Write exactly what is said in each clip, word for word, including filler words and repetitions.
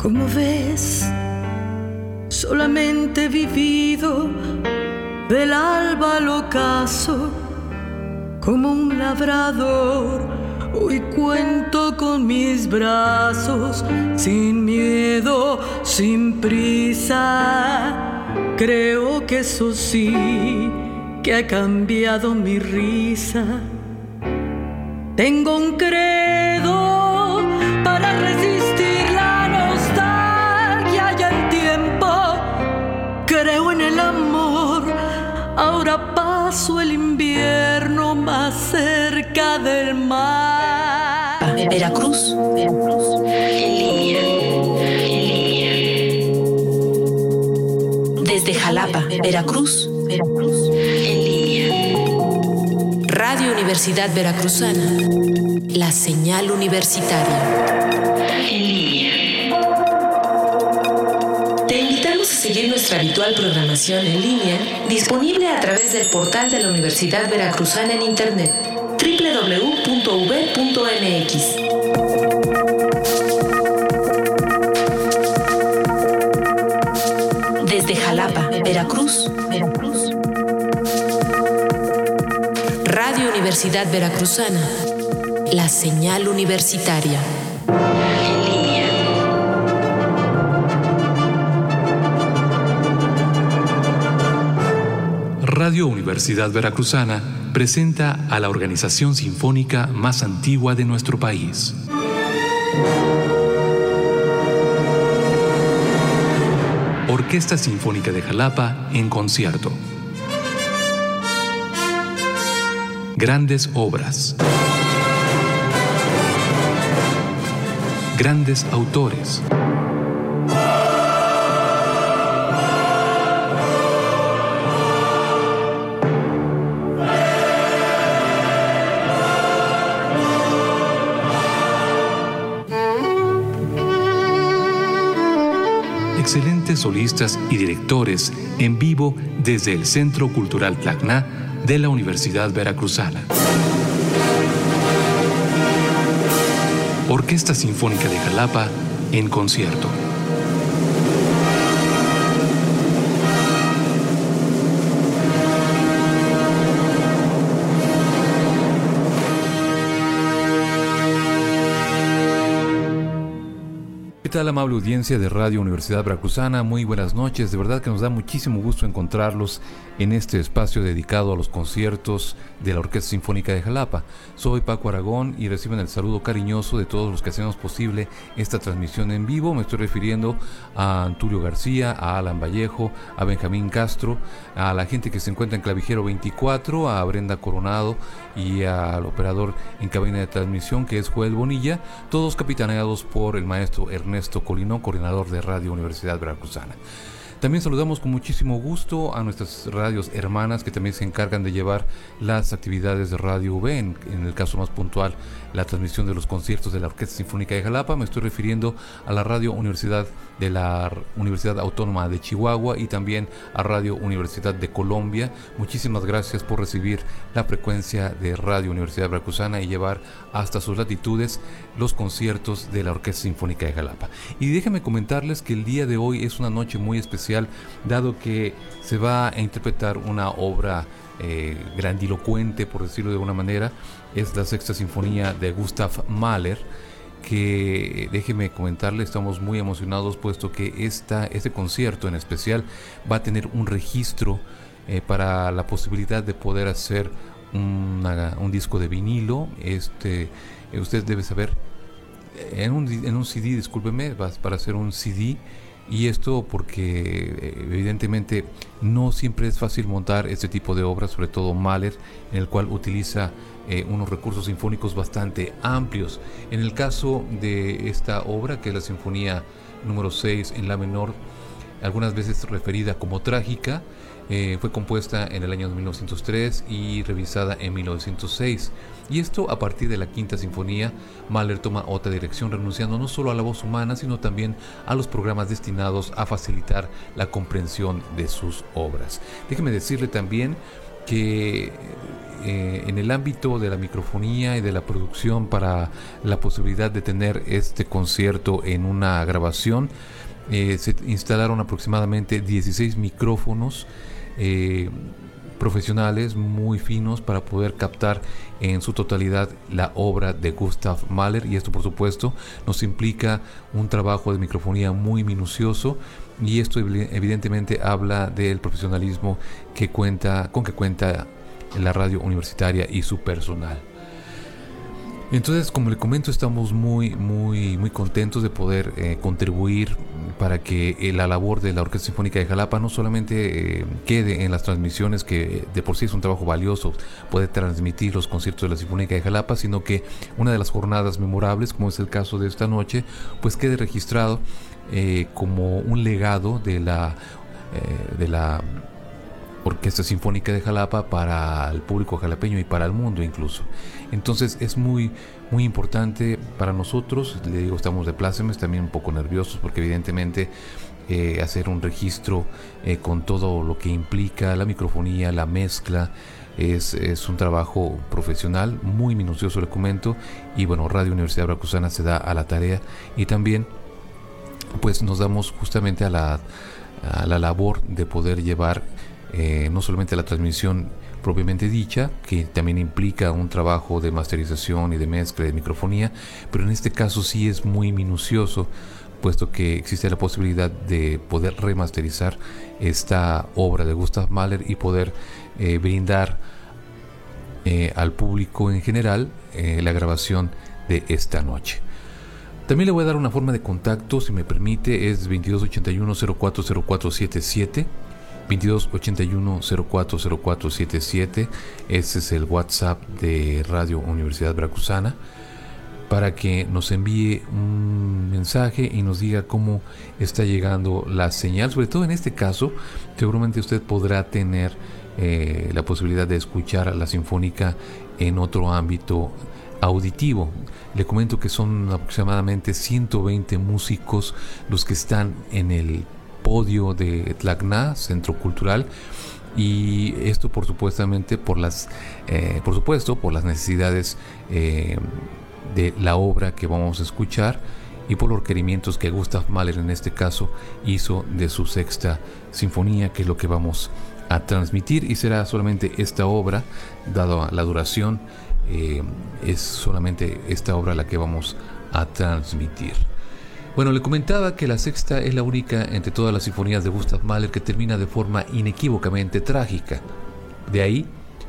Como ves, solamente he vivido del alba al ocaso. Como un labrador, hoy cuento con mis brazos, sin miedo, sin prisa. Creo que eso sí, que ha cambiado mi risa. Tengo un credo para resistir la nostalgia y el tiempo. Creo en el amor, ahora paso el invierno más cerca del mar. Veracruz, Veracruz, en línea, en línea. Desde Jalapa, Veracruz, Veracruz, en línea. Radio Universidad Veracruzana, la señal universitaria. En línea. Te invitamos a seguir nuestra habitual programación en línea, disponible a través del portal de la Universidad Veracruzana en Internet, doble u doble u doble u punto u v punto m x. Desde Jalapa, Veracruz, Veracruz. Radio Universidad Veracruzana, la señal universitaria. En línea. Radio Universidad Veracruzana presenta a la organización sinfónica más antigua de nuestro país. Orquesta Sinfónica de Jalapa en concierto. Grandes obras. Grandes autores. Excelentes solistas y directores en vivo desde el Centro Cultural Tacna de la Universidad Veracruzana. Orquesta Sinfónica de Jalapa en concierto. ¿Qué tal, amable audiencia de Radio Universidad Veracruzana? Muy buenas noches. De verdad que nos da muchísimo gusto encontrarlos en este espacio dedicado a los conciertos de la Orquesta Sinfónica de Jalapa. Soy Paco Aragón y reciben el saludo cariñoso de todos los que hacemos posible esta transmisión en vivo. Me estoy refiriendo a Antulio García, a Alan Vallejo, a Benjamín Castro, a la gente que se encuentra en Clavijero veinticuatro, a Brenda Coronado y al operador en cabina de transmisión, que es Joel Bonilla, todos capitaneados por el maestro Ernesto Colino, coordinador de Radio Universidad Veracruzana. También saludamos con muchísimo gusto a nuestras radios hermanas que también se encargan de llevar las actividades de Radio U V, en, en el caso más puntual, la transmisión de los conciertos de la Orquesta Sinfónica de Jalapa. Me estoy refiriendo a la Radio Universidad de la Universidad Autónoma de Chihuahua y también a Radio Universidad de Colombia. Muchísimas gracias por recibir la frecuencia de Radio Universidad Veracruzana y llevar hasta sus latitudes los conciertos de la Orquesta Sinfónica de Jalapa. Y déjenme comentarles que el día de hoy es una noche muy especial, dado que se va a interpretar una obra eh, grandilocuente, por decirlo de alguna manera. Es la Sexta Sinfonía de Gustav Mahler, que déjeme comentarle, estamos muy emocionados puesto que esta, este concierto en especial va a tener un registro eh, para la posibilidad de poder hacer una, un disco de vinilo. Este, eh, usted debe saber, en un, en un C D, discúlpeme, va para hacer un C D. Y esto porque evidentemente no siempre es fácil montar este tipo de obras, sobre todo Mahler, en el cual utiliza eh, unos recursos sinfónicos bastante amplios. En el caso de esta obra, que es la Sinfonía número seis en la menor, algunas veces referida como trágica, eh, fue compuesta en el año mil novecientos tres y revisada en mil novecientos seis. Y esto a partir de la Quinta Sinfonía, Mahler toma otra dirección, renunciando no solo a la voz humana, sino también a los programas destinados a facilitar la comprensión de sus obras. Déjeme decirle también que eh, en el ámbito de la microfonía y de la producción para la posibilidad de tener este concierto en una grabación, eh, se instalaron aproximadamente dieciséis micrófonos eh, profesionales muy finos para poder captar en su totalidad la obra de Gustav Mahler, y esto por supuesto nos implica un trabajo de microfonía muy minucioso, y esto evidentemente habla del profesionalismo que cuenta con que cuenta la radio universitaria y su personal. Entonces, como le comento, estamos muy muy muy contentos de poder eh, contribuir para que eh, la labor de la Orquesta Sinfónica de Jalapa no solamente eh, quede en las transmisiones, que de por sí es un trabajo valioso poder transmitir los conciertos de la Sinfónica de Jalapa, sino que una de las jornadas memorables, como es el caso de esta noche, pues quede registrado eh, como un legado de la eh, de la Orquesta Sinfónica de Jalapa para el público jalapeño y para el mundo incluso. Entonces es muy muy importante para nosotros. Le digo, estamos de plácemes, también un poco nerviosos, porque evidentemente eh, hacer un registro eh, con todo lo que implica la microfonía, la mezcla, es, es un trabajo profesional, muy minucioso, le comento, y bueno, Radio Universidad Veracruzana se da a la tarea, y también pues nos damos justamente a la, a la labor de poder llevar Eh, no solamente la transmisión propiamente dicha, que también implica un trabajo de masterización y de mezcla de microfonía, pero en este caso sí es muy minucioso, puesto que existe la posibilidad de poder remasterizar esta obra de Gustav Mahler y poder eh, brindar eh, al público en general eh, la grabación de esta noche. También le voy a dar una forma de contacto, si me permite, es veintidós ochenta y uno cero cuatro cero cuatro setenta y siete. veintidós ochenta y uno cero cuatro cero cuatro setenta y siete. Ese es el WhatsApp de Radio Universidad Veracruzana, para que nos envíe un mensaje y nos diga cómo está llegando la señal. Sobre todo en este caso, seguramente usted podrá tener eh, la posibilidad de escuchar a la Sinfónica en otro ámbito auditivo. Le comento que son aproximadamente ciento veinte músicos los que están en el podio de Tlacna, Centro Cultural, y esto por supuestamente por las eh, por supuesto por las necesidades eh, de la obra que vamos a escuchar, y por los requerimientos que Gustav Mahler en este caso hizo de su sexta sinfonía, que es lo que vamos a transmitir, y será solamente esta obra, dado la duración, eh, es solamente esta obra la que vamos a transmitir. Bueno, le comentaba que la sexta es la única entre todas las sinfonías de Gustav Mahler que termina de forma inequívocamente trágica. De ahí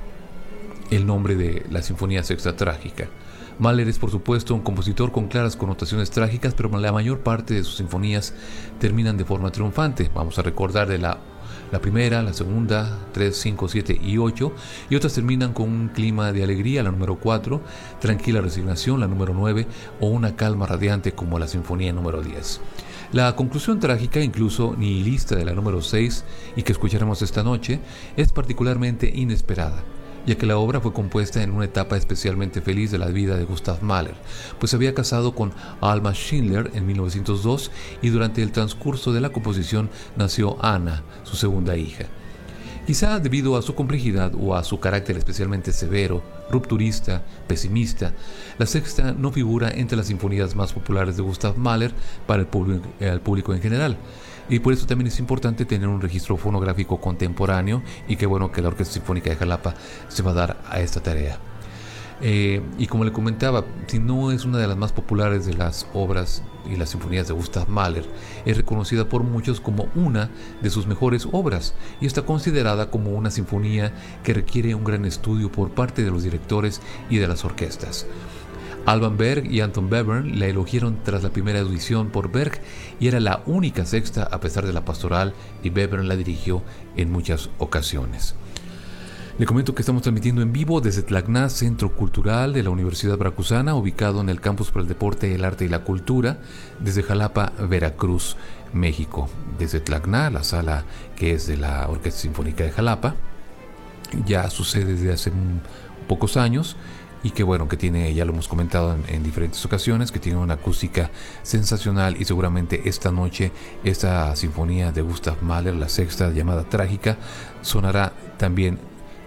el nombre de la Sinfonía Sexta Trágica. Mahler es por supuesto un compositor con claras connotaciones trágicas, pero la mayor parte de sus sinfonías terminan de forma triunfante. Vamos a recordar de la La primera, la segunda, tres, cinco, siete y ocho, y otras terminan con un clima de alegría, la número cuatro, tranquila resignación, la número nueve, o una calma radiante como la sinfonía número diez. La conclusión trágica, incluso nihilista, de la número seis, y que escucharemos esta noche, es particularmente inesperada, ya que la obra fue compuesta en una etapa especialmente feliz de la vida de Gustav Mahler, pues se había casado con Alma Schindler en mil novecientos dos, y durante el transcurso de la composición nació Anna, su segunda hija. Quizá debido a su complejidad o a su carácter especialmente severo, rupturista, pesimista, la sexta no figura entre las sinfonías más populares de Gustav Mahler para el público, el público en general. Y por eso también es importante tener un registro fonográfico contemporáneo, y qué bueno que la Orquesta Sinfónica de Jalapa se va a dar a esta tarea. Eh, y como le comentaba, si no es una de las más populares de las obras y las sinfonías de Gustav Mahler, es reconocida por muchos como una de sus mejores obras, y está considerada como una sinfonía que requiere un gran estudio por parte de los directores y de las orquestas. Alban Berg y Anton Webern la elogiaron tras la primera audición por Berg, y era la única sexta a pesar de la pastoral, y Webern la dirigió en muchas ocasiones. Le comento que estamos transmitiendo en vivo desde Tlacna, Centro Cultural de la Universidad Veracruzana, ubicado en el Campus para el Deporte, el Arte y la Cultura, desde Jalapa, Veracruz, México. Desde Tlacna, la sala que es de la Orquesta Sinfónica de Jalapa, ya sucede desde hace pocos años, y que bueno, que tiene, ya lo hemos comentado en, en diferentes ocasiones, que tiene una acústica sensacional, y seguramente esta noche esta sinfonía de Gustav Mahler, la sexta llamada Trágica, sonará también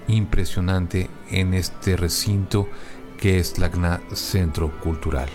impresionante en este recinto que es Tacna Centro Cultural.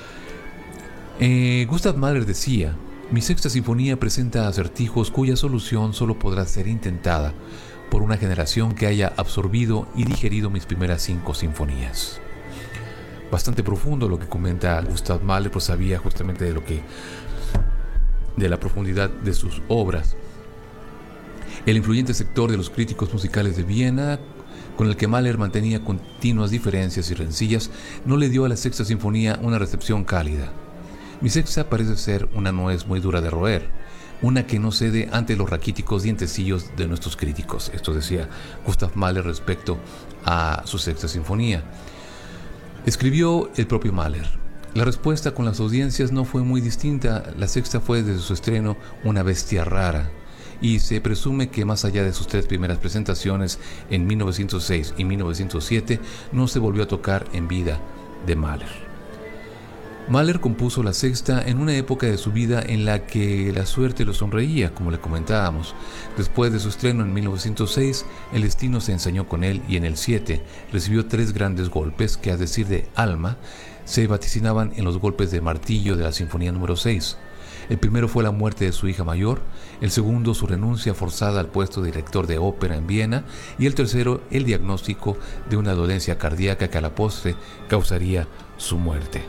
Eh, Gustav Mahler decía: mi sexta sinfonía presenta acertijos cuya solución solo podrá ser intentada por una generación que haya absorbido y digerido mis primeras cinco sinfonías. Bastante profundo lo que comenta Gustav Mahler, pues sabía justamente de lo que de la profundidad de sus obras. El influyente sector de los críticos musicales de Viena, con el que Mahler mantenía continuas diferencias y rencillas, no le dio a la sexta sinfonía una recepción cálida. Mi sexta parece ser una nuez muy dura de roer, una que no cede ante los raquíticos dientecillos de nuestros críticos. Esto decía Gustav Mahler respecto a su sexta sinfonía. Escribió el propio Mahler: la respuesta con las audiencias no fue muy distinta. La sexta fue desde su estreno una bestia rara, y se presume que más allá de sus tres primeras presentaciones en mil novecientos seis y mil novecientos siete no se volvió a tocar en vida de Mahler. Mahler compuso la sexta en una época de su vida en la que la suerte lo sonreía, como le comentábamos. Después de su estreno en mil novecientos seis, el destino se ensañó con él, y en el siete recibió tres grandes golpes que, a decir de Alma, se vaticinaban en los golpes de martillo de la sinfonía número seis. El primero fue la muerte de su hija mayor, el segundo su renuncia forzada al puesto de director de ópera en Viena, y el tercero el diagnóstico de una dolencia cardíaca que a la postre causaría su muerte.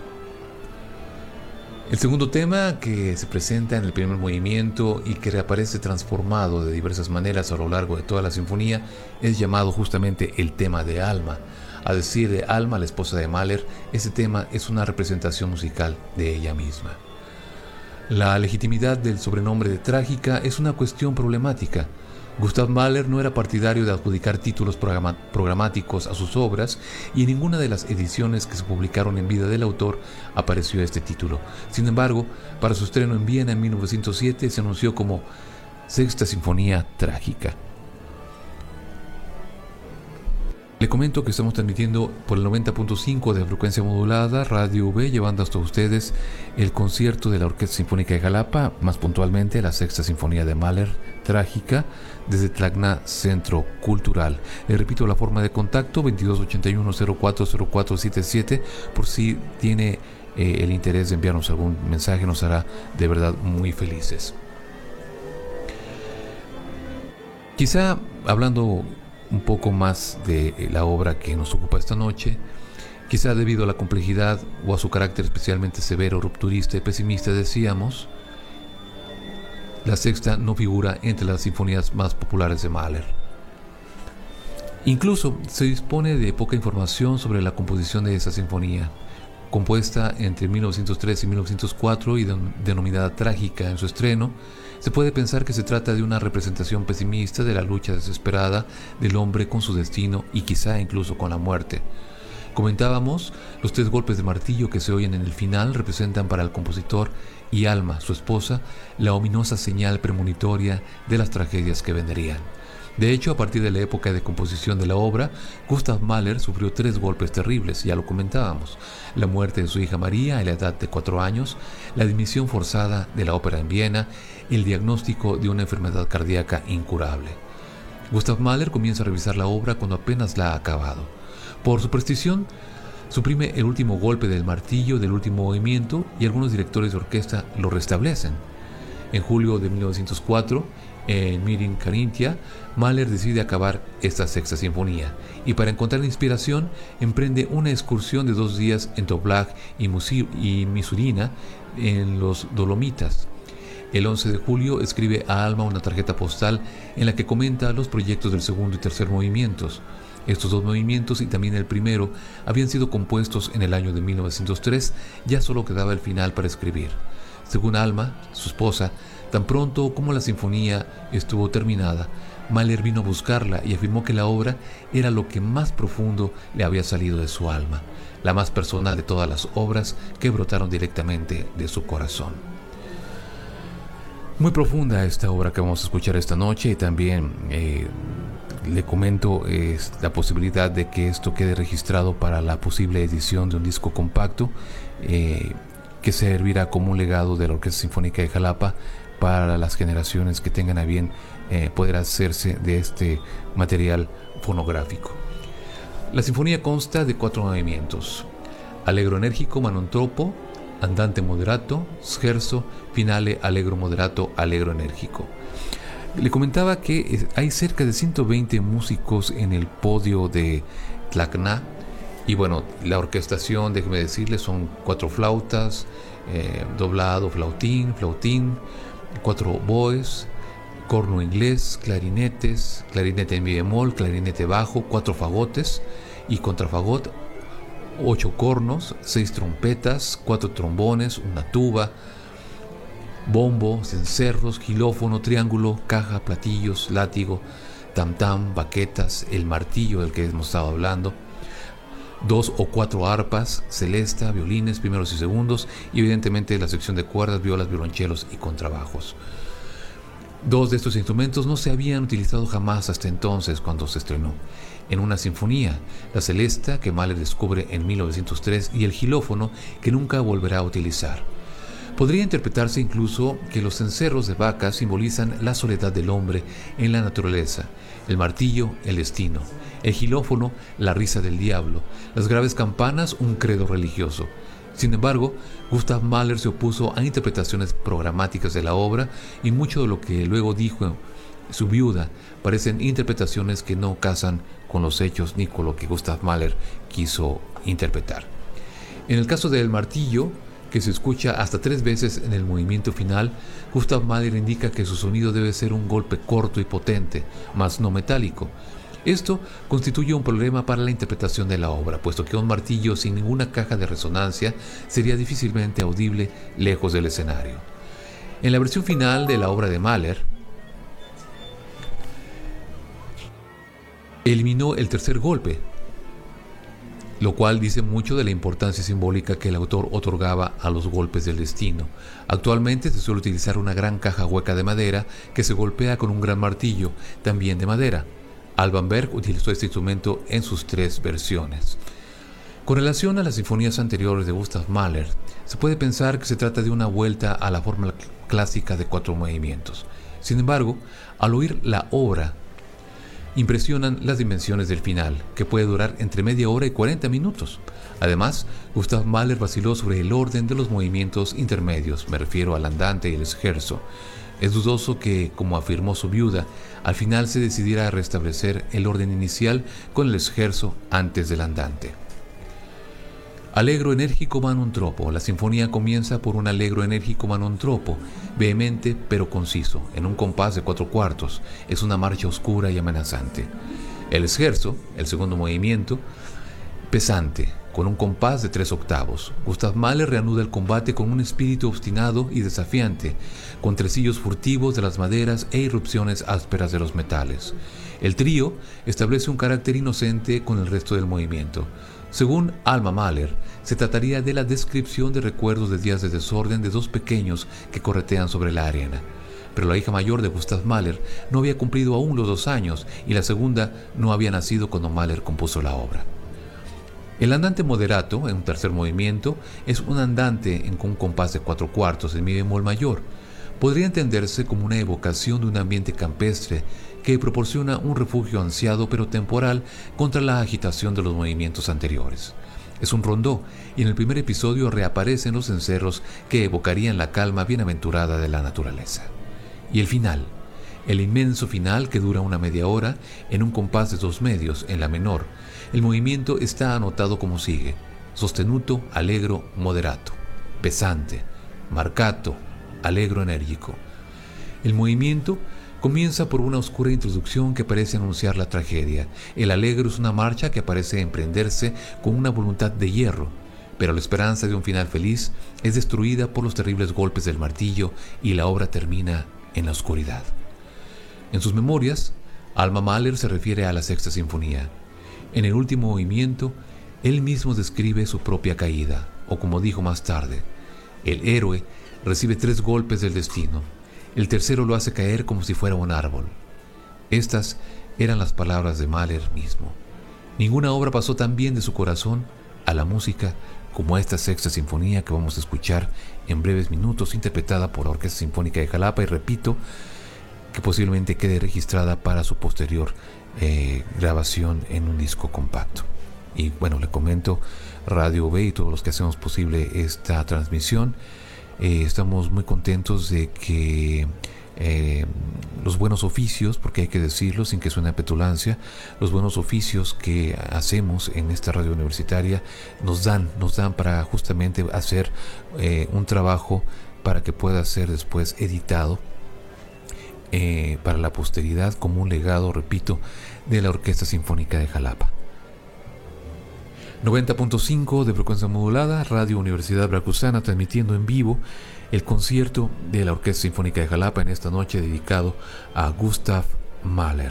El segundo tema, que se presenta en el primer movimiento y que reaparece transformado de diversas maneras a lo largo de toda la sinfonía, es llamado justamente el tema de Alma. A decir de Alma, la esposa de Mahler, ese tema es una representación musical de ella misma. La legitimidad del sobrenombre de trágica es una cuestión problemática. Gustav Mahler no era partidario de adjudicar títulos programa- programáticos a sus obras, y en ninguna de las ediciones que se publicaron en vida del autor apareció este título. Sin embargo, para su estreno en Viena en mil novecientos siete se anunció como Sexta Sinfonía Trágica. Le comento que estamos transmitiendo por el noventa punto cinco de frecuencia modulada Radio V, llevando hasta ustedes el concierto de la Orquesta Sinfónica de Jalapa, más puntualmente la Sexta Sinfonía de Mahler Trágica, desde Tacna Centro Cultural. Le repito la forma de contacto: veintidós ochenta y uno cero cuatro cero cuatro setenta y siete, por si tiene eh, el interés de enviarnos algún mensaje, nos hará de verdad muy felices. Quizá hablando un poco más de la obra que nos ocupa esta noche, quizá debido a la complejidad o a su carácter especialmente severo, rupturista y pesimista, decíamos, la sexta no figura entre las sinfonías más populares de Mahler. Incluso se dispone de poca información sobre la composición de esa sinfonía, compuesta entre mil novecientos tres y mil novecientos cuatro y denominada Trágica en su estreno. Se puede pensar que se trata de una representación pesimista de la lucha desesperada del hombre con su destino y quizá incluso con la muerte. Comentábamos, los tres golpes de martillo que se oyen en el final representan para el compositor y Alma, su esposa, la ominosa señal premonitoria de las tragedias que vendrían. De hecho, a partir de la época de composición de la obra, Gustav Mahler sufrió tres golpes terribles, ya lo comentábamos: la muerte de su hija María a la edad de cuatro años, la dimisión forzada de la ópera en Viena, el diagnóstico de una enfermedad cardíaca incurable. Gustav Mahler comienza a revisar la obra cuando apenas la ha acabado. Por superstición, suprime el último golpe del martillo del último movimiento, y algunos directores de orquesta lo restablecen. En julio de mil novecientos cuatro, en Mirin Carinthia, Mahler decide acabar esta sexta sinfonía, y para encontrar inspiración emprende una excursión de dos días en Toblach y Misurina, en los Dolomitas. El once de julio escribe a Alma una tarjeta postal en la que comenta los proyectos del segundo y tercer movimientos. Estos dos movimientos, y también el primero, habían sido compuestos en el año de mil novecientos tres, ya solo quedaba el final para escribir. Según Alma, su esposa, tan pronto como la sinfonía estuvo terminada, Mahler vino a buscarla y afirmó que la obra era lo que más profundo le había salido de su alma, la más personal de todas las obras que brotaron directamente de su corazón. Muy profunda esta obra que vamos a escuchar esta noche, y también eh, le comento es la posibilidad de que esto quede registrado para la posible edición de un disco compacto eh, que servirá como un legado de la Orquesta Sinfónica de Jalapa para las generaciones que tengan a bien eh, poder hacerse de este material fonográfico. La sinfonía consta de cuatro movimientos: allegro enérgico, manontropo, andante moderato, scherzo, finale, allegro moderato, allegro enérgico. Le comentaba que hay cerca de ciento veinte músicos en el podio de Tlacna. Y bueno, la orquestación, déjeme decirles, son cuatro flautas, eh, doblado, flautín, flautín, cuatro oboes, corno inglés, clarinetes, clarinete en mi bemol, clarinete bajo, cuatro fagotes y contrafagot, ocho cornos, seis trompetas, cuatro trombones, una tuba, bombo, cencerros, xilófono, triángulo, caja, platillos, látigo, tam-tam, baquetas, el martillo del que hemos estado hablando, dos o cuatro arpas, celesta, violines, primeros y segundos, y evidentemente la sección de cuerdas, violas, violonchelos y contrabajos. Dos de estos instrumentos no se habían utilizado jamás hasta entonces cuando se estrenó en una sinfonía: la celesta, que Mahler descubre en mil novecientos tres, y el xilófono, que nunca volverá a utilizar. Podría interpretarse incluso que los cencerros de vaca simbolizan la soledad del hombre en la naturaleza, el martillo, el destino, el xilófono, la risa del diablo, las graves campanas, un credo religioso. Sin embargo, Gustav Mahler se opuso a interpretaciones programáticas de la obra, y mucho de lo que luego dijo su viuda parecen interpretaciones que no casan con los hechos ni con lo que Gustav Mahler quiso interpretar. En el caso del martillo, que se escucha hasta tres veces en el movimiento final, Gustav Mahler indica que su sonido debe ser un golpe corto y potente, mas no metálico. Esto constituye un problema para la interpretación de la obra, puesto que un martillo sin ninguna caja de resonancia sería difícilmente audible lejos del escenario. En la versión final de la obra de Mahler, eliminó el tercer golpe, lo cual dice mucho de la importancia simbólica que el autor otorgaba a los golpes del destino. Actualmente se suele utilizar una gran caja hueca de madera que se golpea con un gran martillo, también de madera. Alban Berg utilizó este instrumento en sus tres versiones. Con relación a las sinfonías anteriores de Gustav Mahler, se puede pensar que se trata de una vuelta a la forma clásica de cuatro movimientos. Sin embargo, al oír la obra, impresionan las dimensiones del final, que puede durar entre media hora y cuarenta minutos. Además, Gustav Mahler vaciló sobre el orden de los movimientos intermedios, me refiero al andante y el scherzo. Es dudoso que, como afirmó su viuda, al final se decidiera a restablecer el orden inicial con el scherzo antes del andante. Allegro enérgico manontropo. La sinfonía comienza por un allegro enérgico manontropo, vehemente pero conciso, en un compás de cuatro cuartos. Es una marcha oscura y amenazante. El scherzo, el segundo movimiento, pesante, con un compás de tres octavos. Gustav Mahler reanuda el combate con un espíritu obstinado y desafiante, con tresillos furtivos de las maderas e irrupciones ásperas de los metales. El trío establece un carácter inocente con el resto del movimiento. Según Alma Mahler, se trataría de la descripción de recuerdos de días de desorden de dos pequeños que corretean sobre la arena. Pero la hija mayor de Gustav Mahler no había cumplido aún los dos años y la segunda no había nacido cuando Mahler compuso la obra. El andante moderato, en un tercer movimiento, es un andante en un compás de cuatro cuartos en mi bemol mayor. Podría entenderse como una evocación de un ambiente campestre que proporciona un refugio ansiado pero temporal contra la agitación de los movimientos anteriores. Es un rondó, y en el primer episodio reaparecen los cencerros que evocarían la calma bienaventurada de la naturaleza. Y el final, el inmenso final que dura una media hora en un compás de dos medios en la menor. El movimiento está anotado como sigue: sostenuto, allegro, moderato, pesante, marcato, allegro enérgico. El movimiento comienza por una oscura introducción que parece anunciar la tragedia. El allegro es una marcha que parece emprenderse con una voluntad de hierro, pero la esperanza de un final feliz es destruida por los terribles golpes del martillo y la obra termina en la oscuridad. En sus memorias, Alma Mahler se refiere a la Sexta Sinfonía. En el último movimiento, él mismo describe su propia caída, o como dijo más tarde, el héroe recibe tres golpes del destino. El tercero lo hace caer como si fuera un árbol. Estas eran las palabras de Mahler mismo. Ninguna obra pasó tan bien de su corazón a la música como esta sexta sinfonía que vamos a escuchar en breves minutos, interpretada por la Orquesta Sinfónica de Jalapa, y repito, que posiblemente quede registrada para su posterior eh, grabación en un disco compacto. Y bueno, le comento, Radio B y todos los que hacemos posible esta transmisión, eh, estamos muy contentos de que eh, los buenos oficios, porque hay que decirlo sin que suene a petulancia, los buenos oficios que hacemos en esta radio universitaria nos dan, nos dan para justamente hacer eh, un trabajo para que pueda ser después editado eh, para la posteridad como un legado, repito, de la Orquesta Sinfónica de Jalapa. noventa punto cinco de frecuencia modulada, Radio Universidad Veracruzana, transmitiendo en vivo el concierto de la Orquesta Sinfónica de Jalapa en esta noche dedicado a Gustav Mahler.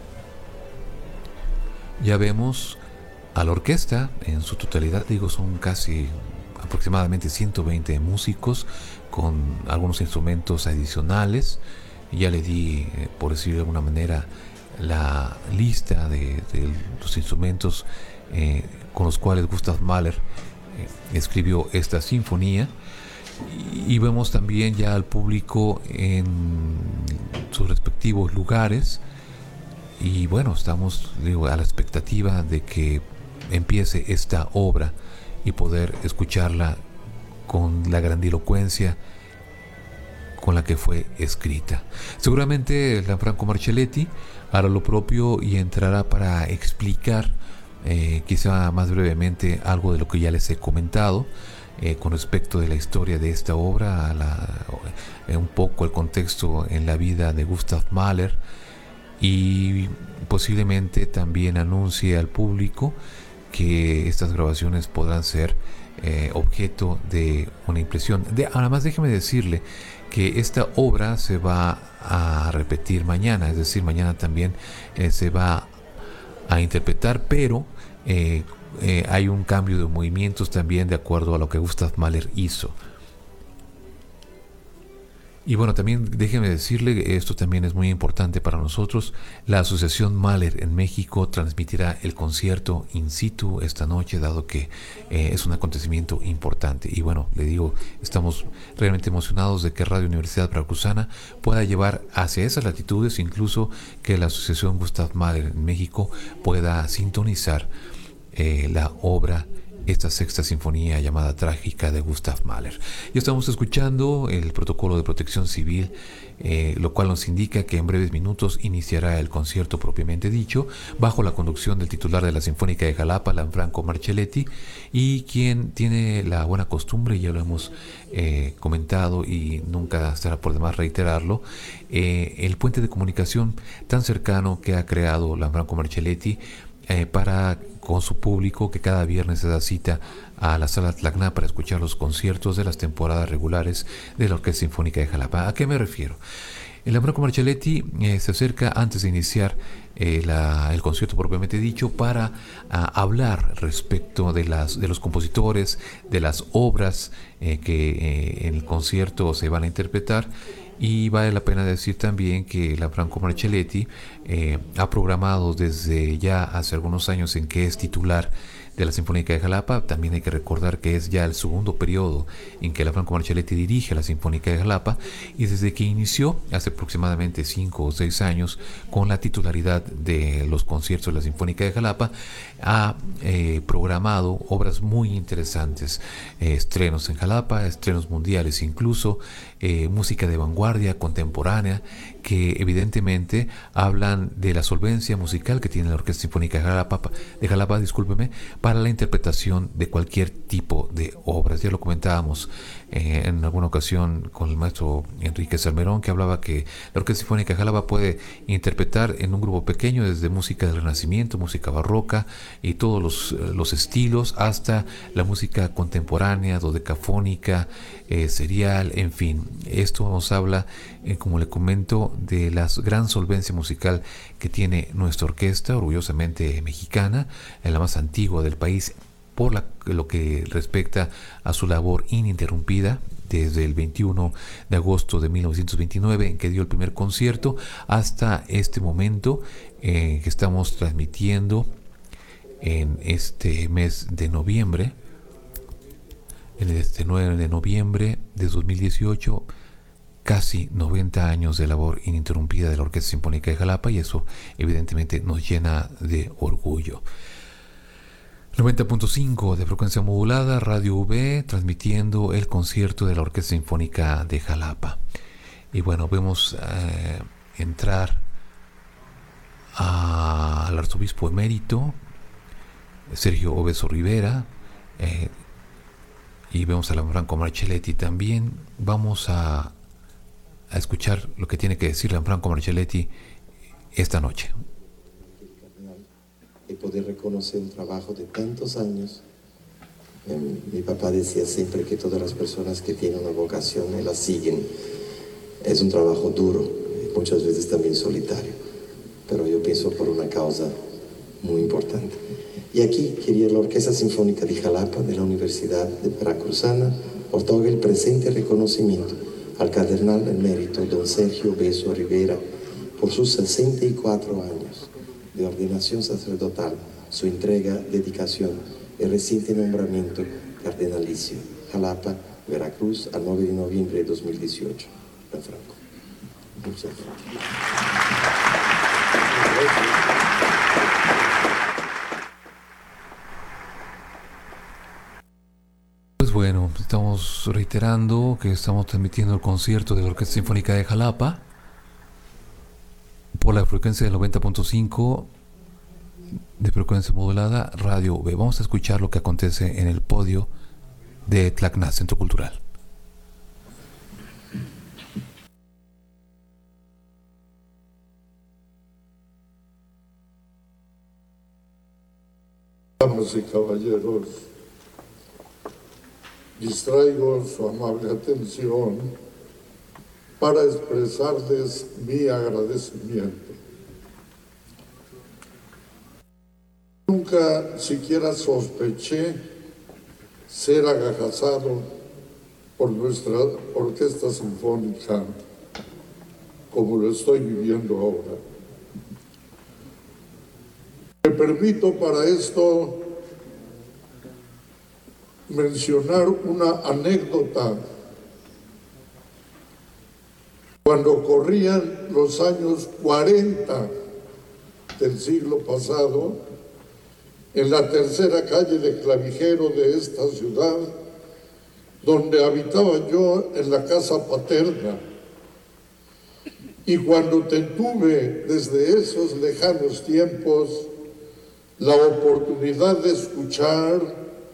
Ya vemos a la orquesta en su totalidad, digo, son casi aproximadamente ciento veinte músicos con algunos instrumentos adicionales. Ya le di, eh, por decirlo de alguna manera, la lista de, de los instrumentos eh, con los cuales Gustav Mahler eh, escribió esta sinfonía, y, y vemos también ya al público en sus respectivos lugares, y bueno, estamos, digo, a la expectativa de que empiece esta obra y poder escucharla con la grandilocuencia con la que fue escrita. Seguramente Gianfranco Marcelletti hará lo propio y entrará para explicar eh, quizá más brevemente algo de lo que ya les he comentado eh, con respecto de la historia de esta obra, a la, eh, un poco el contexto en la vida de Gustav Mahler, y posiblemente también anuncie al público que estas grabaciones podrán ser eh, objeto de una impresión. De, además, déjeme decirle que esta obra se va a repetir mañana, es decir, mañana también eh, se va a interpretar, pero eh, eh, hay un cambio de movimientos también de acuerdo a lo que Gustav Mahler hizo. Y bueno, también déjeme decirle, esto también es muy importante para nosotros, la Asociación Mahler en México transmitirá el concierto in situ esta noche, dado que eh, es un acontecimiento importante. Y bueno, le digo, estamos realmente emocionados de que Radio Universidad Veracruzana pueda llevar hacia esas latitudes, incluso que la Asociación Gustav Mahler en México pueda sintonizar eh, la obra, esta sexta sinfonía llamada Trágica de Gustav Mahler. Ya estamos escuchando el protocolo de protección civil, eh, lo cual nos indica que en breves minutos iniciará el concierto propiamente dicho, bajo la conducción del titular de la Sinfónica de Jalapa, Gianfranco Marcelletti, y quien tiene la buena costumbre, ya lo hemos eh, comentado y nunca estará por demás reiterarlo, eh, el puente de comunicación tan cercano que ha creado Gianfranco Marcelletti eh, para con su público, que cada viernes se da cita a la Sala Tlacna para escuchar los conciertos de las temporadas regulares de la Orquesta Sinfónica de Jalapa. ¿A qué me refiero? El Gianfranco Marcelletti eh, se acerca antes de iniciar eh, la, el concierto propiamente dicho para a, hablar respecto de, las, de los compositores, de las obras eh, que eh, en el concierto se van a interpretar. Y vale la pena decir también que Gianfranco Marcelletti eh, ha programado desde ya hace algunos años en que es titular de la Sinfónica de Jalapa. También hay que recordar que es ya el segundo periodo en que Gianfranco Marcelletti dirige la Sinfónica de Jalapa, y desde que inició hace aproximadamente cinco o seis años con la titularidad de los conciertos de la Sinfónica de Jalapa, ha eh, programado obras muy interesantes, eh, estrenos en Jalapa, estrenos mundiales incluso, eh, música de vanguardia contemporánea, que evidentemente hablan de la solvencia musical que tiene la Orquesta Sinfónica de Jalapa, de Jalapa, discúlpeme, para la interpretación de cualquier tipo de obras. Ya lo comentábamos eh, en alguna ocasión con el maestro Enrique Salmerón, que hablaba que la Orquesta Sinfónica de Jalapa puede interpretar en un grupo pequeño desde música del Renacimiento, música barroca y todos los, los estilos, hasta la música contemporánea, dodecafónica, eh, serial, en fin. Esto nos habla, eh, como le comento, de la gran solvencia musical que tiene nuestra orquesta, orgullosamente mexicana, la más antigua del país, por la, lo que respecta a su labor ininterrumpida desde el veintiuno de agosto de mil novecientos veintinueve, en que dio el primer concierto, hasta este momento eh, que estamos transmitiendo en este mes de noviembre, en este nueve de noviembre de dos mil dieciocho, casi noventa años de labor ininterrumpida de la Orquesta Sinfónica de Jalapa, y eso evidentemente nos llena de orgullo. noventa punto cinco de frecuencia modulada, Radio V, transmitiendo el concierto de la Orquesta Sinfónica de Jalapa. Y bueno, vemos eh, entrar a, al arzobispo emérito Sergio Obeso Rivera, eh, y vemos a Lanfranco Marcelletti también. Vamos a, a escuchar lo que tiene que decir Lanfranco Marcelletti esta noche. Y poder reconocer un trabajo de tantos años. Eh, mi papá decía siempre que todas las personas que tienen una vocación y la siguen, es un trabajo duro, muchas veces también solitario, pero yo pienso por una causa muy importante. Y aquí quería la Orquesta Sinfónica de Jalapa de la Universidad de Veracruzana otorga el presente reconocimiento al cardenal emérito don Sergio Obeso Rivera por sus sesenta y cuatro años de ordenación sacerdotal, su entrega, dedicación y reciente nombramiento cardenalicio. Jalapa, Veracruz, al nueve de noviembre de dos mil dieciocho. Franco. Muchas gracias. Pues bueno, estamos reiterando que estamos transmitiendo el concierto de la Orquesta Sinfónica de Jalapa por la frecuencia del noventa punto cinco de frecuencia modulada, Radio V. Vamos a escuchar lo que acontece en el podio de Tlacna, Centro Cultural. Damas y caballeros, distraigo su amable atención para expresarles mi agradecimiento. Nunca siquiera sospeché ser agajazado por nuestra Orquesta Sinfónica como lo estoy viviendo ahora. Me permito para esto mencionar una anécdota. Cuando corrían los años cuarenta del siglo pasado, en la tercera calle de Clavijero de esta ciudad, donde habitaba yo en la casa paterna, y cuando tuve desde esos lejanos tiempos la oportunidad de escuchar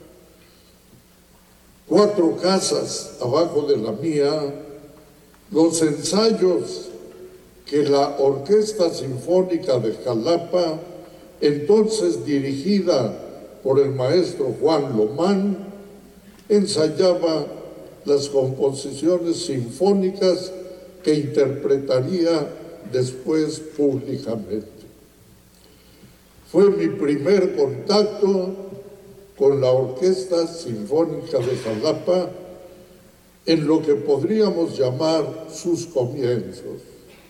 cuatro casas abajo de la mía los ensayos que la Orquesta Sinfónica de Jalapa, entonces dirigida por el maestro Juan Lomán, ensayaba las composiciones sinfónicas que interpretaría después públicamente. Fue mi primer contacto con la Orquesta Sinfónica de Jalapa en lo que podríamos llamar sus comienzos.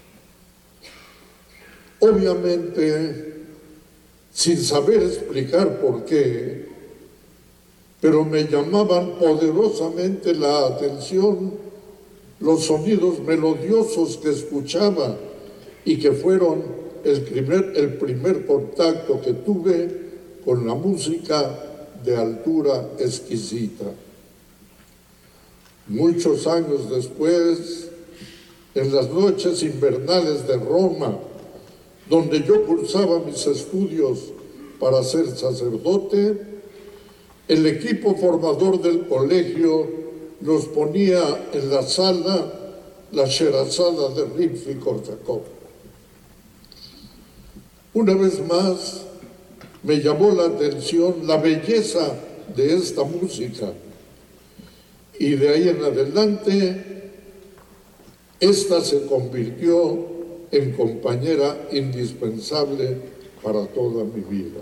Obviamente, sin saber explicar por qué, pero me llamaban poderosamente la atención los sonidos melodiosos que escuchaba y que fueron el primer, el primer contacto que tuve con la música de altura exquisita. Muchos años después, en las noches invernales de Roma, donde yo cursaba mis estudios para ser sacerdote, el equipo formador del colegio nos ponía en la sala la Sherazada de Rimsky-Korsakov. Una vez más, me llamó la atención la belleza de esta música, y de ahí en adelante, esta se convirtió en compañera indispensable para toda mi vida.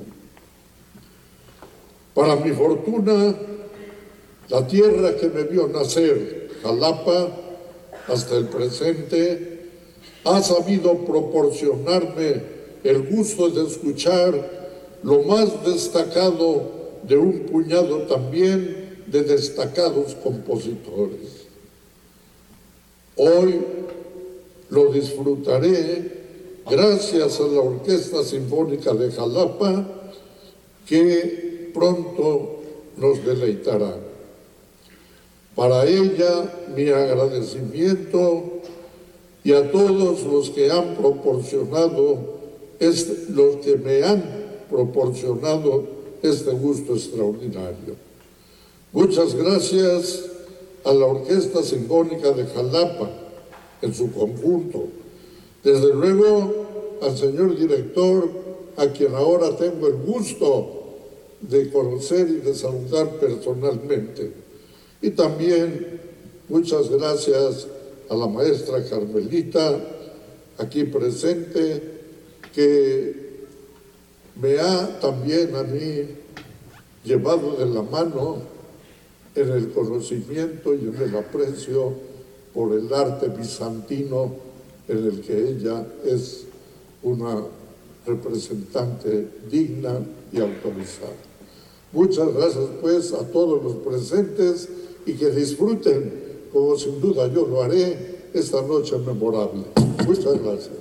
Para mi fortuna, la tierra que me vio nacer, Jalapa, hasta el presente, ha sabido proporcionarme el gusto de escuchar lo más destacado de un puñado también de destacados compositores. Hoy lo disfrutaré gracias a la Orquesta Sinfónica de Jalapa, que pronto nos deleitará. Para ella, mi agradecimiento, y a todos los que han proporcionado, este, los que me han proporcionado este gusto extraordinario. Muchas gracias a la Orquesta Sinfónica de Jalapa en su conjunto. Desde luego al señor director, a quien ahora tengo el gusto de conocer y de saludar personalmente. Y también muchas gracias a la maestra Carmelita, aquí presente, que me ha también a mí llevado de la mano en el conocimiento y en el aprecio por el arte bizantino, en el que ella es una representante digna y autorizada. Muchas gracias pues a todos los presentes y que disfruten, como sin duda yo lo haré, esta noche memorable. Muchas gracias.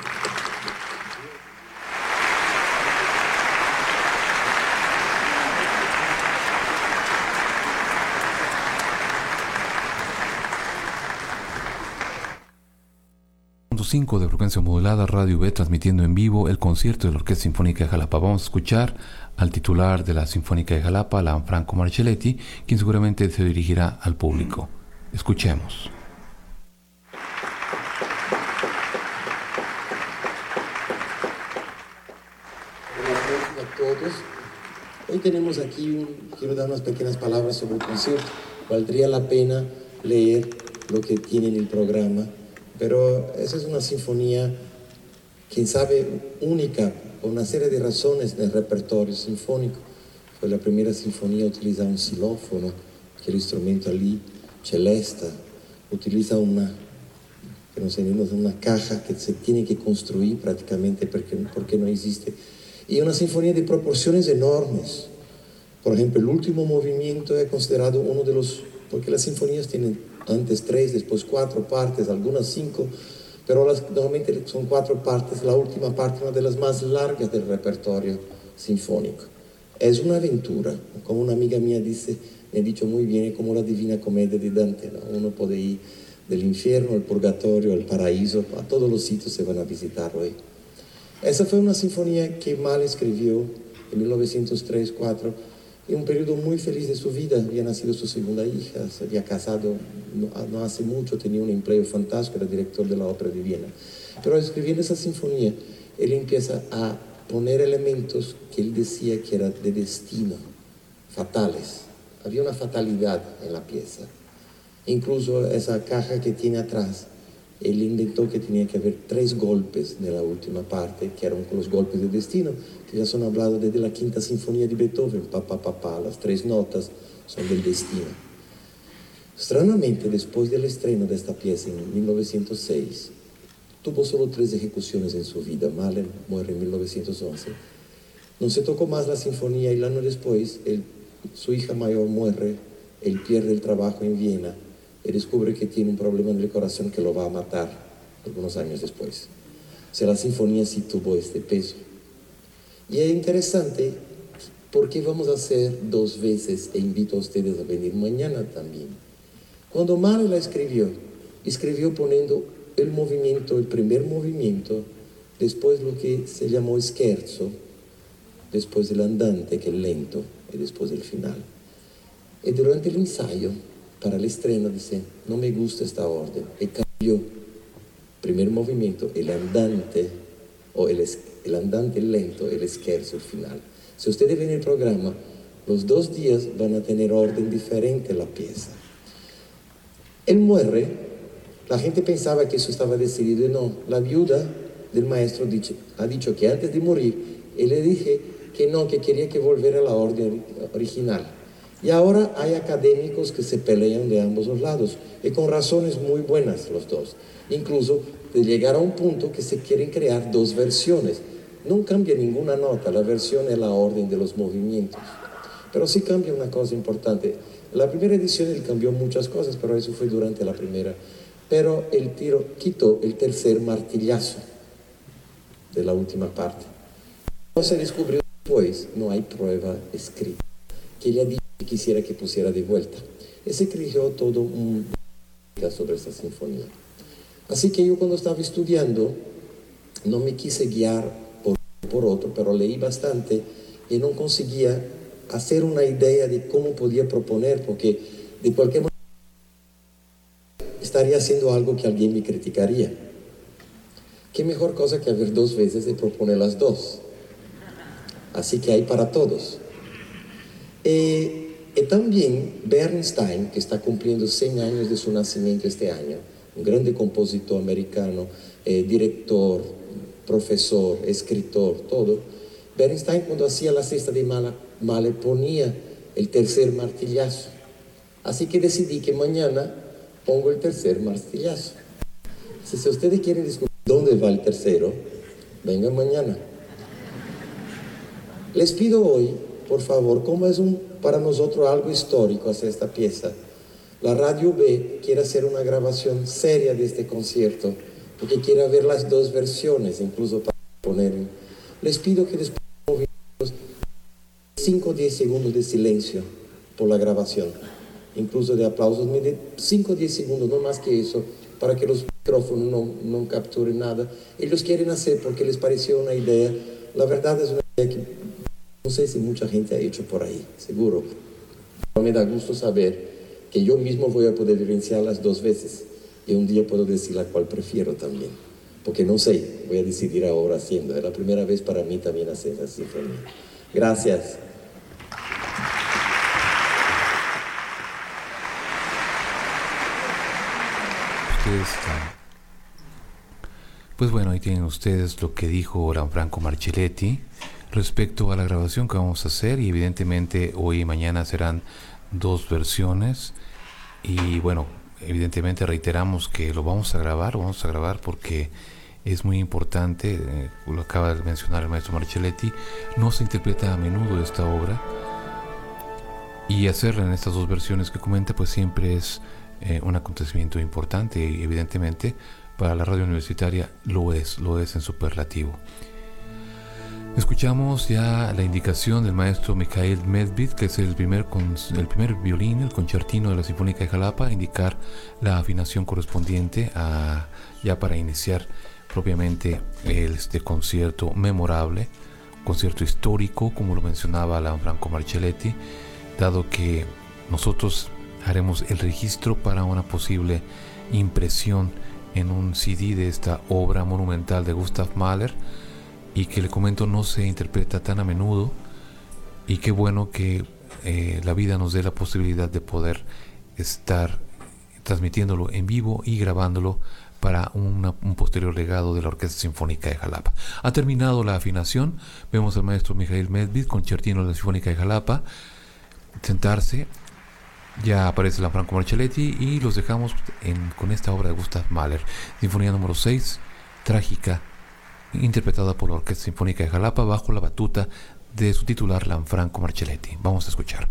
cinco de frecuencia modulada, Radio B, transmitiendo en vivo el concierto de la Orquesta Sinfónica de Jalapa. Vamos a escuchar al titular de la Sinfónica de Jalapa, Lanfranco Marcelletti, quien seguramente se dirigirá al público. Escuchemos. Buenas noches a todos. Hoy tenemos aquí, un, quiero dar unas pequeñas palabras sobre el concierto. Valdría la pena leer lo que tiene en el programa. Pero esa es una sinfonía, quién sabe, única, por una serie de razones en el repertorio sinfónico. Fue la primera sinfonía a utilizar un xilófono, que el instrumento allí, celesta, utiliza una, que no sé, una caja que se tiene que construir prácticamente porque, porque no existe. Y una sinfonía de proporciones enormes. Por ejemplo, el último movimiento es considerado uno de los, porque las sinfonías tienen antes tres, después cuatro partes, algunas cinco, pero las, normalmente son cuatro partes. La última parte, una de las más largas del repertorio sinfónico. Es una aventura, como una amiga mía dice, me ha dicho muy bien, es como la Divina Comedia de Dante, ¿no? Uno puede ir del infierno al purgatorio, al paraíso, a todos los sitios se van a visitar hoy. Esa fue una sinfonía que Mahler escribió en mil novecientos tres cuatro, en un periodo muy feliz de su vida. Había nacido su segunda hija, se había casado no, no hace mucho, tenía un empleo fantástico, era director de la Ópera de Viena. Pero escribiendo esa sinfonía, él empieza a poner elementos que él decía que eran de destino, fatales. Había una fatalidad en la pieza. Incluso esa caja que tiene atrás, él inventó que tenía que haber tres golpes de la última parte, que eran los golpes de destino, que ya son hablados desde la quinta sinfonía de Beethoven, pa, pa, pa, pa, las tres notas son del destino. Extrañamente, después del estreno de esta pieza en mil novecientos seis, tuvo solo tres ejecuciones en su vida. Mahler muere en mil novecientos once. No se tocó más la sinfonía y el año después, él, su hija mayor muere, él pierde el trabajo en Viena y descubre que tiene un problema en el corazón que lo va a matar algunos años después. O sea, la sinfonía sí tuvo este peso. Y es interesante porque vamos a hacer dos veces, e invito a ustedes a venir mañana también. Cuando Mahler la escribió, escribió poniendo el movimiento, el primer movimiento, después lo que se llamó scherzo, después el andante, que es lento, y después el final. Y durante el ensayo, para el estreno, dice, no me gusta esta orden, y cambió primer movimiento, el andante, o el, el andante lento, el scherzo, el final. Si ustedes ven el programa, los dos días van a tener orden diferente la pieza. Él muere, la gente pensaba que eso estaba decidido, y no, la viuda del maestro dicho, ha dicho que antes de morir, él le dije que no, que quería que volviera a la orden original. Y ahora hay académicos que se pelean de ambos los lados, y con razones muy buenas los dos. Incluso de llegar a un punto que se quieren crear dos versiones. No cambia ninguna nota, la versión es la orden de los movimientos. Pero sí cambia una cosa importante. La primera edición él cambió muchas cosas, pero eso fue durante la primera. Pero el tiro quitó el tercer martillazo de la última parte. No se descubrió después, no hay prueba escrita, que ella dijo que quisiera que pusiera de vuelta. Y se creó todo un sobre esa sinfonía. Así que yo cuando estaba estudiando, no me quise guiar por, por otro, pero leí bastante y no conseguía hacer una idea de cómo podía proponer, porque de cualquier manera estaría haciendo algo que alguien me criticaría. Qué mejor cosa que haber dos veces de proponer las dos. Así que hay para todos. Eh, y también Bernstein, que está cumpliendo cien años de su nacimiento este año, un grande compositor americano, eh, director, profesor, escritor, todo. Bernstein, cuando hacía la cesta de Mahler, Mahler ponía el tercer martillazo. Así que decidí que mañana pongo el tercer martillazo. Si, si ustedes quieren descubrir dónde va el tercero, vengan mañana. Les pido hoy, por favor, como es un, para nosotros algo histórico hacer esta pieza, la Radio B quiere hacer una grabación seria de este concierto, porque quiere ver las dos versiones, incluso para poner. Les pido que después cinco o diez segundos de silencio por la grabación, incluso de aplausos, cinco o diez segundos, no más que eso, para que los micrófonos no, no capturen nada. Ellos quieren hacer porque les pareció una idea. La verdad es una idea que no sé si mucha gente ha hecho por ahí, seguro. Pero me da gusto saber que yo mismo voy a poder vivenciarlas dos veces y un día puedo decir la cual prefiero también, porque no sé, voy a decidir ahora haciendo. Es la primera vez para mí también hacer esa sinfonía. Gracias. Pues bueno, ahí tienen ustedes lo que dijo Gianfranco Marcelletti respecto a la grabación que vamos a hacer, y evidentemente hoy y mañana serán dos versiones. Y bueno, evidentemente reiteramos que lo vamos a grabar, vamos a grabar porque es muy importante, eh, lo acaba de mencionar el maestro Marcelletti, no se interpreta a menudo esta obra, y hacerla en estas dos versiones que comenta pues siempre es eh, un acontecimiento importante, y evidentemente para la radio universitaria lo es, lo es en superlativo. Escuchamos ya la indicación del maestro Mikhail Medved, que es el primer, con, el primer violín, el concertino de la Sinfónica de Jalapa, a indicar la afinación correspondiente a, ya para iniciar propiamente este concierto memorable, concierto histórico, como lo mencionaba Gianfranco Marcelletti, dado que nosotros haremos el registro para una posible impresión en un C D de esta obra monumental de Gustav Mahler, y que le comento no se interpreta tan a menudo, y qué bueno que eh, la vida nos dé la posibilidad de poder estar transmitiéndolo en vivo y grabándolo para una, un posterior legado de la Orquesta Sinfónica de Jalapa. Ha terminado la afinación, vemos al maestro Mikhail Medved, concertino de la Sinfónica de Jalapa, sentarse. Ya aparece Gianfranco Marcelletti y los dejamos en, con esta obra de Gustav Mahler, Sinfonía número seis, trágica, interpretada por la Orquesta Sinfónica de Jalapa bajo la batuta de su titular Gianfranco Marcelletti. Vamos a escuchar.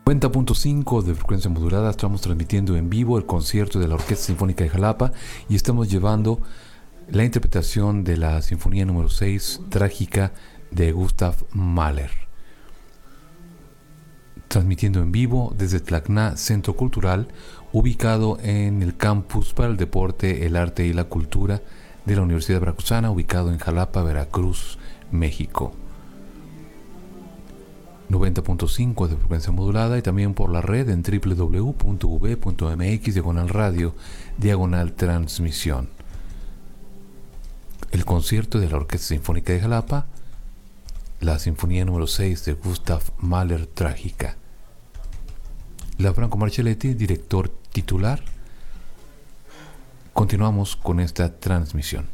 noventa punto cinco de frecuencia modulada. Estamos transmitiendo en vivo el concierto de la Orquesta Sinfónica de Jalapa y estamos llevando la interpretación de la Sinfonía número seis, Trágica, de Gustav Mahler. Transmitiendo en vivo desde Tlacná, Centro Cultural, ubicado en el Campus para el Deporte, el Arte y la Cultura de la Universidad Veracruzana, ubicado en Jalapa, Veracruz, México. noventa punto cinco de frecuencia modulada y también por la red en doble u doble u doble u punto u b punto m x diagonal radio diagonal transmisión. El concierto de la Orquesta Sinfónica de Jalapa, la Sinfonía número seis de Gustav Mahler, Trágica. Lanfranco Marcelletti, director titular. Continuamos con esta transmisión.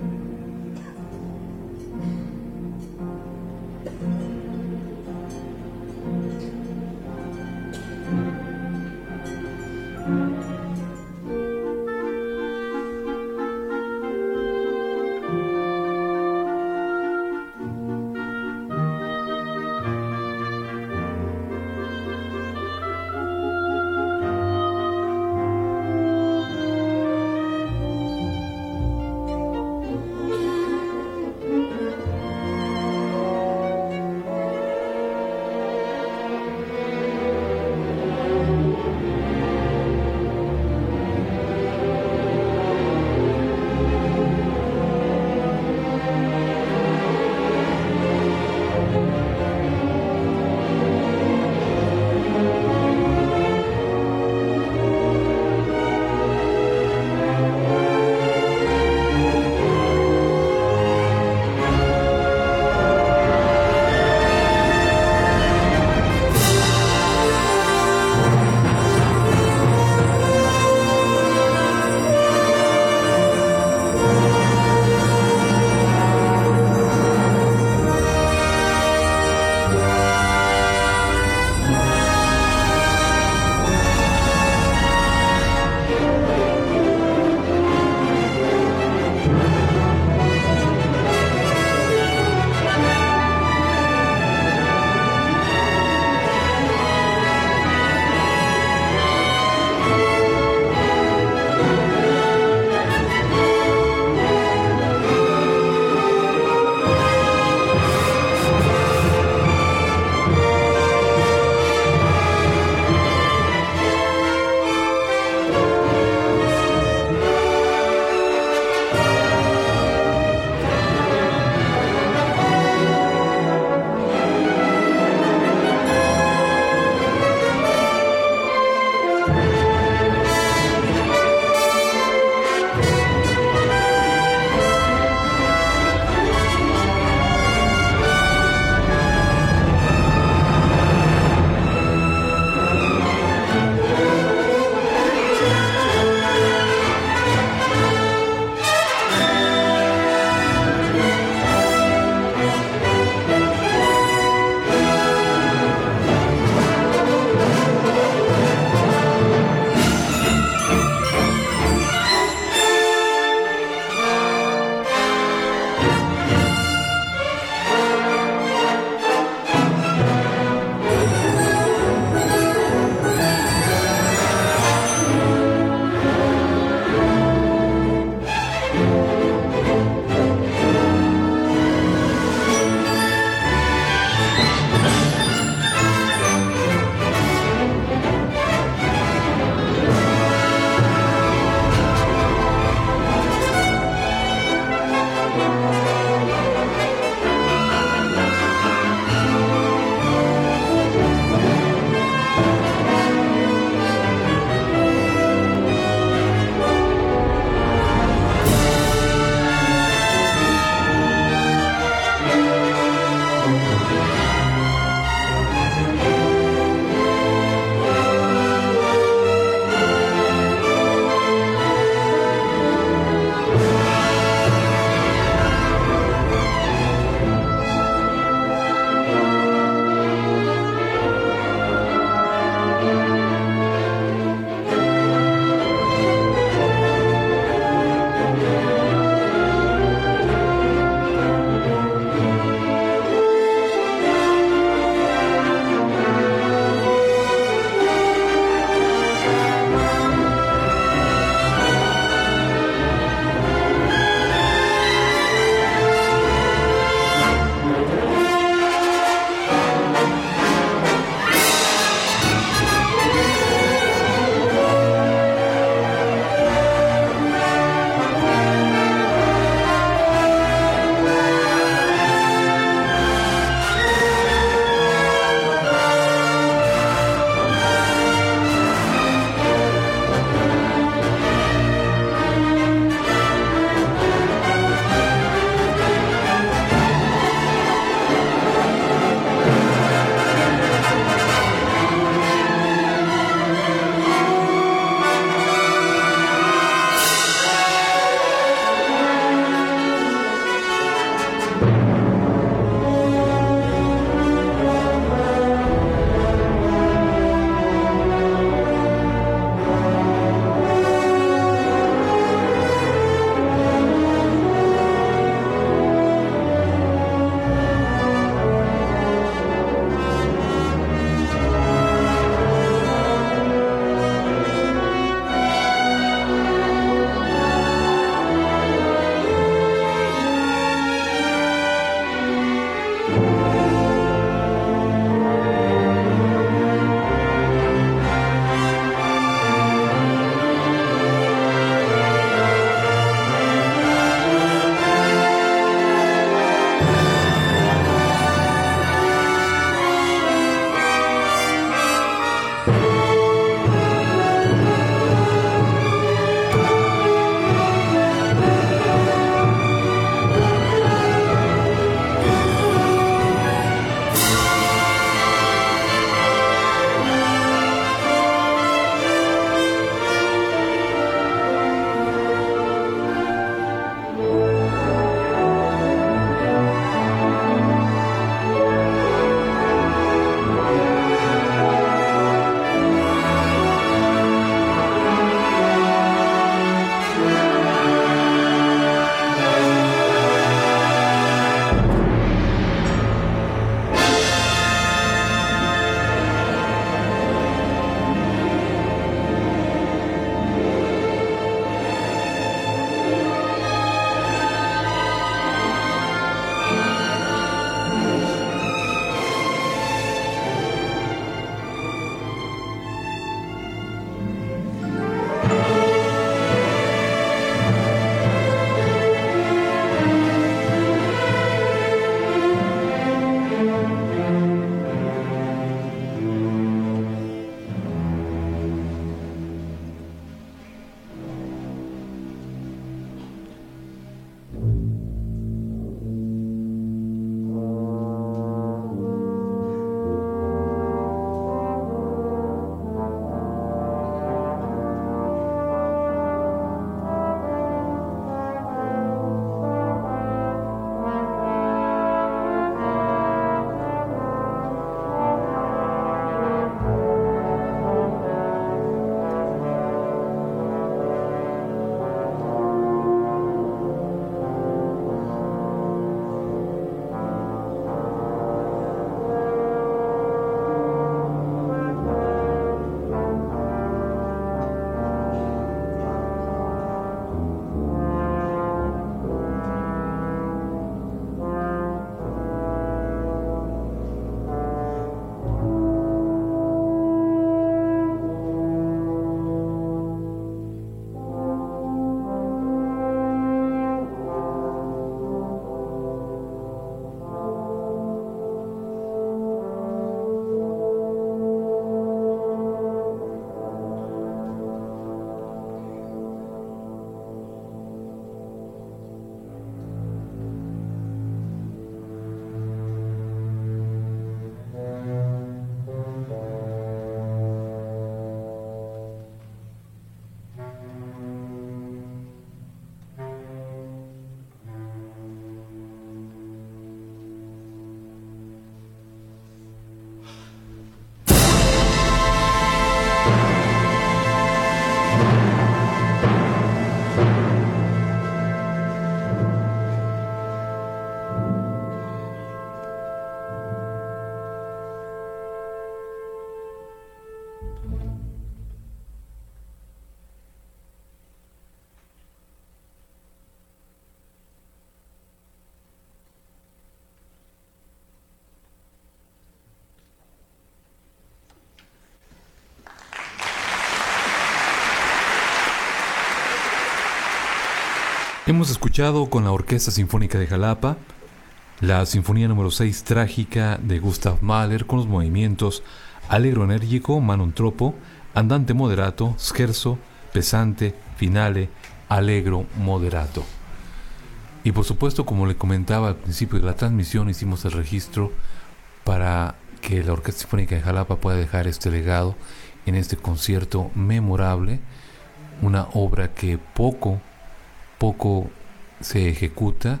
Hemos escuchado con la Orquesta Sinfónica de Jalapa la Sinfonía número seis Trágica de Gustav Mahler con los movimientos Allegro enérgico, Manon troppo, Andante moderato, Scherzo, Pesante, Finale, Allegro moderato. Y por supuesto, como le comentaba al principio de la transmisión, hicimos el registro para que la Orquesta Sinfónica de Jalapa pueda dejar este legado en este concierto memorable, una obra que poco, poco se ejecuta.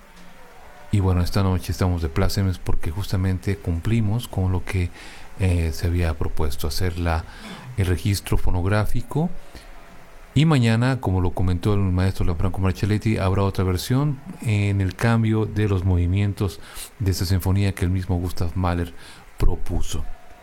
Y bueno, esta noche estamos de plácemes porque justamente cumplimos con lo que eh, se había propuesto, hacer la, el registro fonográfico. Y mañana, como lo comentó el maestro Lanfranco Marcelletti, habrá otra versión en el cambio de los movimientos de esta sinfonía que el mismo Gustav Mahler propuso.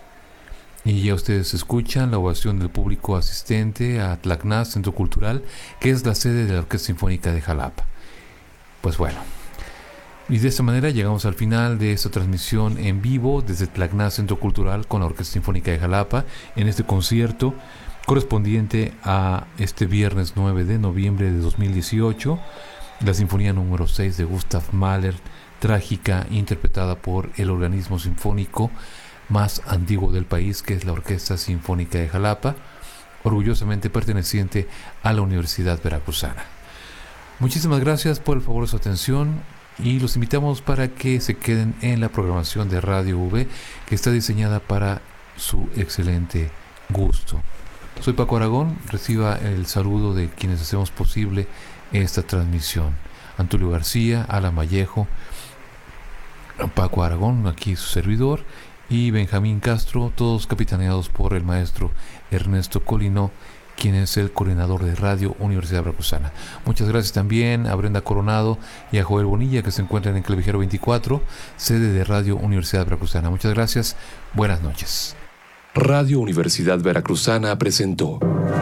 Y ya ustedes escuchan la ovación del público asistente a Tlacna, Centro Cultural, que es la sede de la Orquesta Sinfónica de Jalapa. Pues bueno, y de esta manera llegamos al final de esta transmisión en vivo desde Tlacna, Centro Cultural, con la Orquesta Sinfónica de Jalapa, en este concierto correspondiente a este viernes nueve de noviembre de dos mil dieciocho, la Sinfonía número seis de Gustav Mahler, Trágica, interpretada por el organismo sinfónico más antiguo del país, que es la Orquesta Sinfónica de Jalapa, orgullosamente perteneciente a la Universidad Veracruzana. Muchísimas gracias por el favor de su atención y los invitamos para que se queden en la programación de Radio V, que está diseñada para su excelente gusto. Soy Paco Aragón, reciba el saludo de quienes hacemos posible esta transmisión. Antulio García, Alan Vallejo, Paco Aragón, aquí su servidor, y Benjamín Castro, todos capitaneados por el maestro Ernesto Colinó, quien es el coordinador de Radio Universidad Veracruzana. Muchas gracias también a Brenda Coronado y a Joel Bonilla, que se encuentran en Clavijero veinticuatro, sede de Radio Universidad Veracruzana. Muchas gracias, buenas noches. Radio Universidad Veracruzana presentó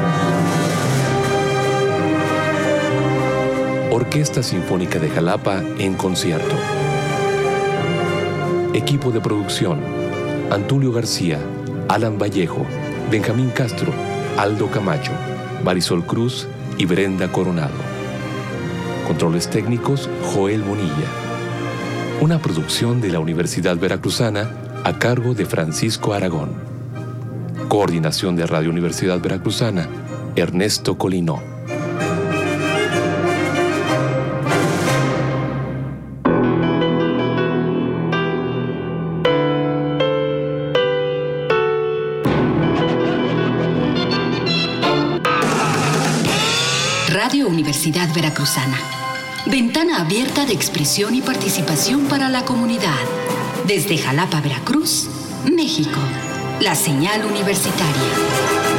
Orquesta Sinfónica de Jalapa en concierto. Equipo de producción: Antulio García, Alan Vallejo, Benjamín Castro, Aldo Camacho, Marisol Cruz y Brenda Coronado. Controles técnicos: Joel Bonilla. Una producción de la Universidad Veracruzana a cargo de Francisco Aragón. Coordinación de Radio Universidad Veracruzana, Ernesto Colinó. Radio Universidad Veracruzana. Ventana abierta de expresión y participación para la comunidad. Desde Jalapa, Veracruz, México. La señal universitaria.